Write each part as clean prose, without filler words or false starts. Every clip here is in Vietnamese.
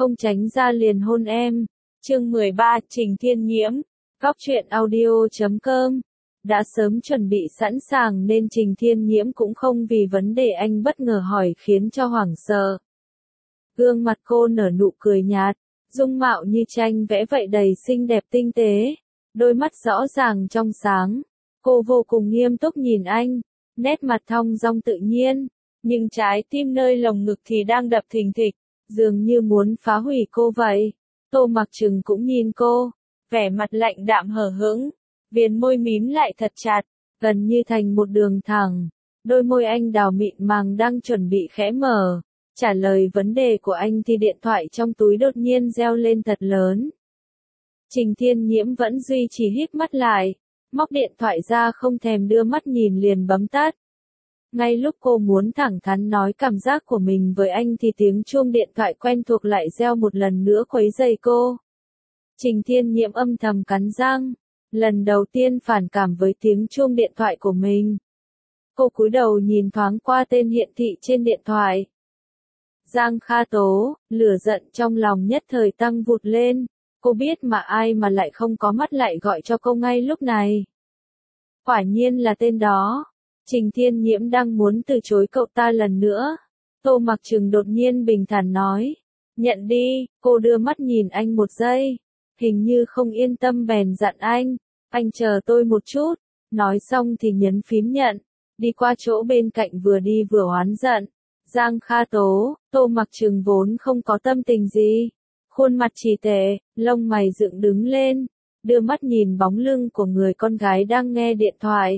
không tránh ra liền hôn em. Chương 13, Trình Thiên Nhiễm. Góc truyện audio.com. Đã sớm chuẩn bị sẵn sàng nên Trình Thiên Nhiễm cũng không vì vấn đề anh bất ngờ hỏi khiến cho hoảng sợ. Gương mặt cô nở nụ cười nhạt, dung mạo như tranh vẽ vậy đầy xinh đẹp tinh tế, đôi mắt rõ ràng trong sáng. Cô vô cùng nghiêm túc nhìn anh, nét mặt thong dong tự nhiên, nhưng trái tim nơi lồng ngực thì đang đập thình thịch, dường như muốn phá hủy cô vậy. Tô Mặc Trừng cũng nhìn cô, vẻ mặt lạnh đạm hờ hững, viền môi mím lại thật chặt, gần như thành một đường thẳng. Đôi môi anh đào mịn màng đang chuẩn bị khẽ mở. Trả lời vấn đề của anh thì điện thoại trong túi đột nhiên reo lên thật lớn. Trình Thiên Nhiễm vẫn duy trì híp mắt lại, móc điện thoại ra không thèm đưa mắt nhìn liền bấm tắt. Ngay lúc cô muốn thẳng thắn nói cảm giác của mình với anh thì tiếng chuông điện thoại quen thuộc lại reo một lần nữa quấy rầy cô. Trình Thiên Nhiễm âm thầm cắn răng, lần đầu tiên phản cảm với tiếng chuông điện thoại của mình. Cô cúi đầu nhìn thoáng qua tên hiển thị trên điện thoại. Giang Kha Tố, lửa giận trong lòng nhất thời tăng vụt lên, cô biết mà ai mà lại không có mắt lại gọi cho cô ngay lúc này. Quả nhiên là tên đó. Trình Thiên Nhiễm đang muốn từ chối cậu ta lần nữa. Tô Mặc Trừng đột nhiên bình thản nói, nhận đi. Cô đưa mắt nhìn anh một giây, hình như không yên tâm bèn dặn anh chờ tôi một chút. Nói xong thì nhấn phím nhận, đi qua chỗ bên cạnh vừa đi vừa oán giận. Giang Kha Tố, Tô Mặc Trừng vốn không có tâm tình gì, khuôn mặt trì tệ, lông mày dựng đứng lên, đưa mắt nhìn bóng lưng của người con gái đang nghe điện thoại.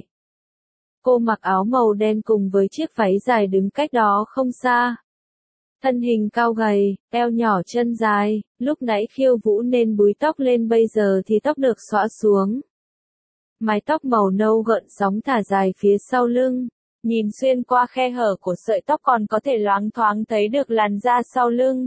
Cô mặc áo màu đen cùng với chiếc váy dài đứng cách đó không xa. Thân hình cao gầy, eo nhỏ chân dài, lúc nãy khiêu vũ nên búi tóc lên bây giờ thì tóc được xõa xuống. Mái tóc màu nâu gợn sóng thả dài phía sau lưng. Nhìn xuyên qua khe hở của sợi tóc còn có thể loáng thoáng thấy được làn da sau lưng.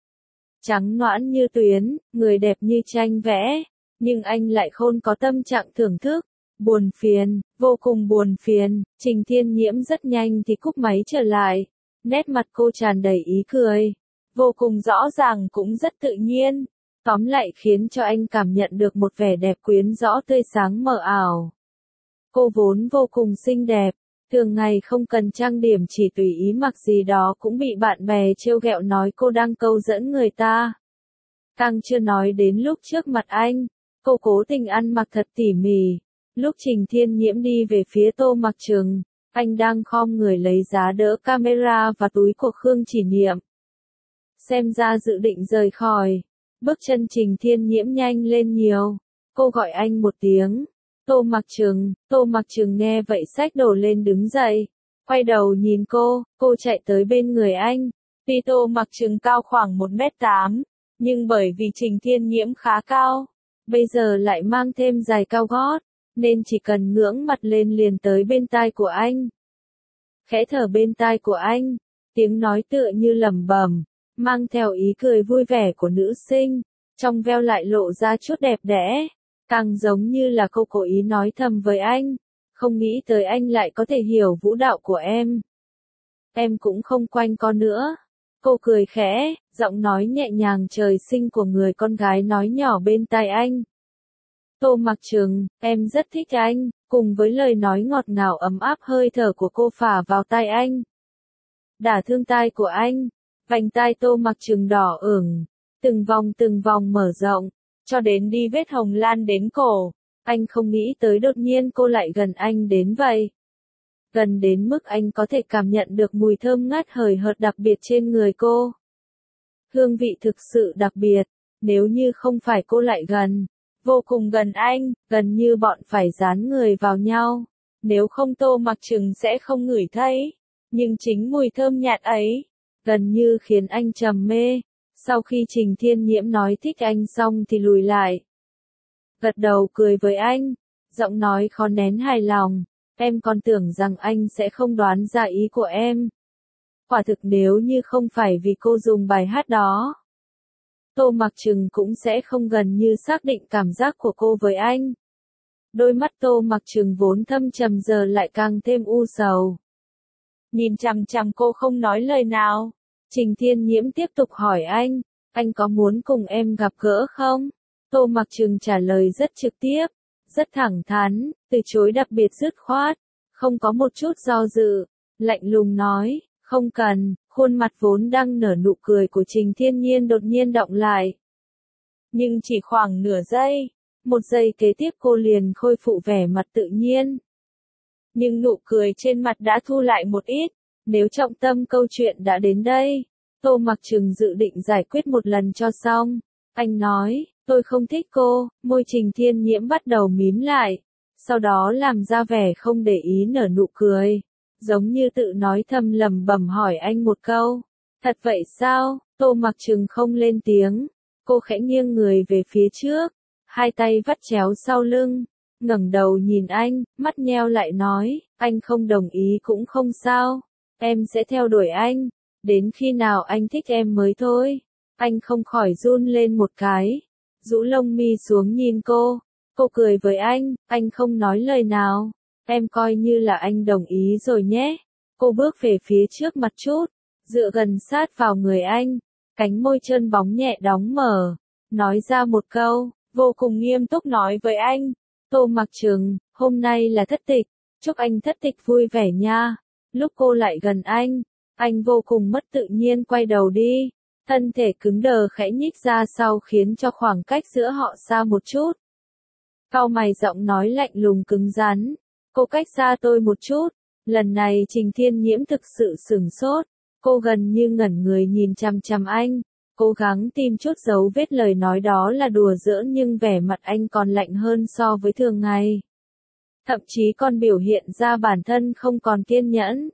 Trắng nõn như tuyến, người đẹp như tranh vẽ, nhưng anh lại không có tâm trạng thưởng thức. Buồn phiền, vô cùng buồn phiền. Trình Thiên Nhiễm rất nhanh thì cúp máy trở lại. Nét mặt cô tràn đầy ý cười, vô cùng rõ ràng cũng rất tự nhiên. Tóm lại khiến cho anh cảm nhận được một vẻ đẹp quyến rõ tươi sáng mờ ảo. Cô vốn vô cùng xinh đẹp. Thường ngày không cần trang điểm chỉ tùy ý mặc gì đó cũng bị bạn bè trêu ghẹo nói cô đang câu dẫn người ta. Càng chưa nói đến lúc trước mặt anh, cô cố tình ăn mặc thật tỉ mỉ. Lúc Trình Thiên Nhiễm đi về phía Tô Mặc Trừng, anh đang khom người lấy giá đỡ camera và túi của Khương Chỉ Niệm. Xem ra dự định rời khỏi, bước chân Trình Thiên Nhiễm nhanh lên nhiều. Cô gọi anh một tiếng. Tô Mặc Trừng nghe vậy xách đồ lên đứng dậy, quay đầu nhìn cô chạy tới bên người anh. Tuy Tô Mặc Trừng cao khoảng 1m8, nhưng bởi vì Trình Thiên Nhiễm khá cao, bây giờ lại mang thêm giày cao gót, nên chỉ cần ngưỡng mặt lên liền tới bên tai của anh. Khẽ thở bên tai của anh, tiếng nói tựa như lẩm bẩm, mang theo ý cười vui vẻ của nữ sinh, trong veo lại lộ ra chút đẹp đẽ. Càng giống như là cô cố ý nói thầm với anh, không nghĩ tới anh lại có thể hiểu vũ đạo của em. Em cũng không quanh co nữa. Cô cười khẽ, giọng nói nhẹ nhàng trời sinh của người con gái nói nhỏ bên tai anh. Tô Mặc Trừng, em rất thích anh, cùng với lời nói ngọt ngào ấm áp hơi thở của cô phả vào tai anh. Đả thương tai của anh, vành tai Tô Mặc Trừng đỏ ửng, từng vòng mở rộng. Cho đến đi vết hồng lan đến cổ, anh không nghĩ tới đột nhiên cô lại gần anh đến vậy. Gần đến mức anh có thể cảm nhận được mùi thơm ngát hời hợt đặc biệt trên người cô. Hương vị thực sự đặc biệt, nếu như không phải cô lại gần, vô cùng gần anh, gần như bọn phải dán người vào nhau. Nếu không Tô Mặc Trừng sẽ không ngửi thấy, nhưng chính mùi thơm nhạt ấy, gần như khiến anh trầm mê. Sau khi Trình Thiên Nhiễm nói thích anh xong thì lùi lại. Gật đầu cười với anh, giọng nói khó nén hài lòng, em còn tưởng rằng anh sẽ không đoán ra ý của em. Quả thực nếu như không phải vì cô dùng bài hát đó, Tô Mặc Trừng cũng sẽ không gần như xác định cảm giác của cô với anh. Đôi mắt Tô Mặc Trừng vốn thâm trầm giờ lại càng thêm u sầu. Nhìn chằm chằm cô không nói lời nào. Trình Thiên Nhiễm tiếp tục hỏi anh anh có muốn cùng em gặp gỡ không? Tô Mặc Trừng trả lời rất trực tiếp, rất thẳng thắn, từ chối đặc biệt dứt khoát, không có một chút do dự, lạnh lùng nói, không cần. Khuôn mặt vốn đang nở nụ cười của Trình Thiên Nhiên đột nhiên đọng lại. Nhưng chỉ khoảng nửa giây, một giây kế tiếp cô liền khôi phục vẻ mặt tự nhiên. Nhưng nụ cười trên mặt đã thu lại một ít, nếu trọng tâm câu chuyện đã đến đây, Tô Mặc Trừng dự định giải quyết một lần cho xong. Anh nói, tôi không thích cô, môi Trình Thiên Nhiễm bắt đầu mím lại, sau đó làm ra vẻ không để ý nở nụ cười. Giống như tự nói thầm lẩm bẩm hỏi anh một câu. Thật vậy sao? Tô Mặc Trừng không lên tiếng. Cô khẽ nghiêng người về phía trước, hai tay vắt chéo sau lưng, ngẩng đầu nhìn anh, mắt nheo lại nói, anh không đồng ý cũng không sao. Em sẽ theo đuổi anh, đến khi nào anh thích em mới thôi. Anh không khỏi run lên một cái, rũ lông mi xuống nhìn cô. Cô cười với anh không nói lời nào. Em coi như là anh đồng ý rồi nhé. Cô bước về phía trước mặt chút, dựa gần sát vào người anh, cánh môi trơn bóng nhẹ đóng mở, nói ra một câu, vô cùng nghiêm túc nói với anh. Tô Mặc Trừng, hôm nay là thất tịch, chúc anh thất tịch vui vẻ nha. Lúc cô lại gần anh vô cùng mất tự nhiên quay đầu đi, thân thể cứng đờ khẽ nhích ra sau khiến cho khoảng cách giữa họ xa một chút. Cau mày giọng nói lạnh lùng cứng rắn. Cô cách xa tôi một chút. Lần này Trình Thiên Nhiễm thực sự sửng sốt. Cô gần như ngẩn người nhìn chằm chằm anh, cố gắng tìm chút dấu vết lời nói đó là đùa giỡn nhưng vẻ mặt anh còn lạnh hơn so với thường ngày. Thậm chí còn biểu hiện ra bản thân không còn kiên nhẫn.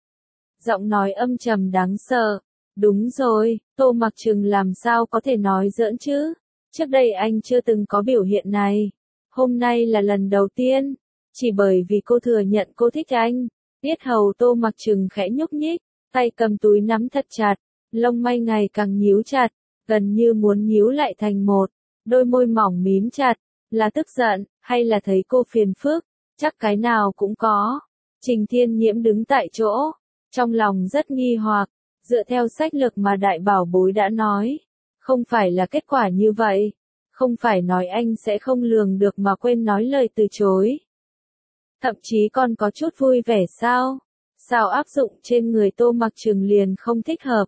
Giọng nói âm trầm đáng sợ. Đúng rồi, Tô Mặc Trừng làm sao có thể nói giỡn chứ? Trước đây anh chưa từng có biểu hiện này. Hôm nay là lần đầu tiên. Chỉ bởi vì cô thừa nhận cô thích anh. Yết hầu Tô Mặc Trừng khẽ nhúc nhích, tay cầm túi nắm thật chặt, lông mày ngày càng nhíu chặt, gần như muốn nhíu lại thành một, đôi môi mỏng mím chặt, là tức giận, hay là thấy cô phiền phức, chắc cái nào cũng có. Trình Thiên Nhiễm đứng tại chỗ, trong lòng rất nghi hoặc, dựa theo sách lược mà đại bảo bối đã nói, không phải là kết quả như vậy, không phải nói anh sẽ không lường được mà quên nói lời từ chối. Thậm chí còn có chút vui vẻ sao? Sao áp dụng trên người Tô Mặc Trừng liền không thích hợp?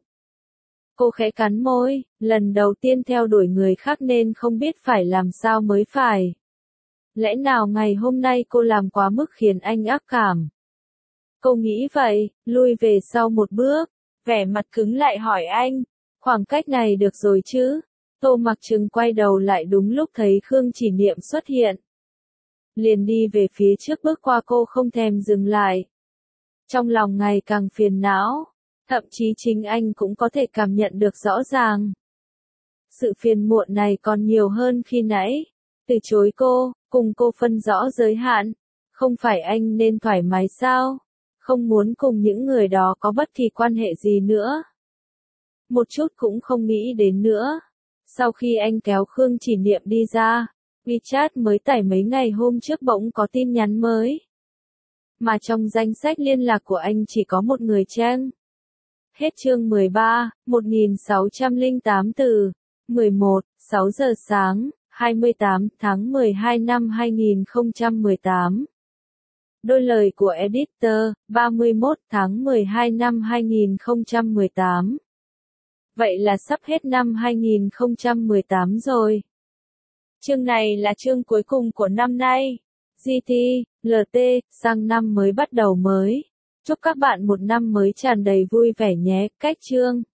Cô khẽ cắn môi, lần đầu tiên theo đuổi người khác nên không biết phải làm sao mới phải. Lẽ nào ngày hôm nay cô làm quá mức khiến anh ác cảm? Cô nghĩ vậy, lui về sau một bước, vẻ mặt cứng lại hỏi anh, khoảng cách này được rồi chứ? Tô Mặc Trừng quay đầu lại đúng lúc thấy Khương Chỉ Niệm xuất hiện. Liền đi về phía trước bước qua cô không thèm dừng lại. Trong lòng ngày càng phiền não, thậm chí chính anh cũng có thể cảm nhận được rõ ràng. Sự phiền muộn này còn nhiều hơn khi nãy. Từ chối cô, cùng cô phân rõ giới hạn. Không phải anh nên thoải mái sao? Không muốn cùng những người đó có bất kỳ quan hệ gì nữa. Một chút cũng không nghĩ đến nữa. Sau khi anh kéo Khương Chỉ Niệm đi ra, WeChat mới tải mấy ngày hôm trước bỗng có tin nhắn mới. Mà trong danh sách liên lạc của anh chỉ có một người Trang. Hết chương 13, 1608 từ 11, 6 giờ sáng, 28 tháng 12 năm 2018. Đôi lời của editor, 31 tháng 12 năm 2018. Vậy là sắp hết năm 2018 rồi. Chương này là chương cuối cùng của năm nay. GT, LT, sang năm mới bắt đầu mới. Chúc các bạn một năm mới tràn đầy vui vẻ nhé. Cách chương.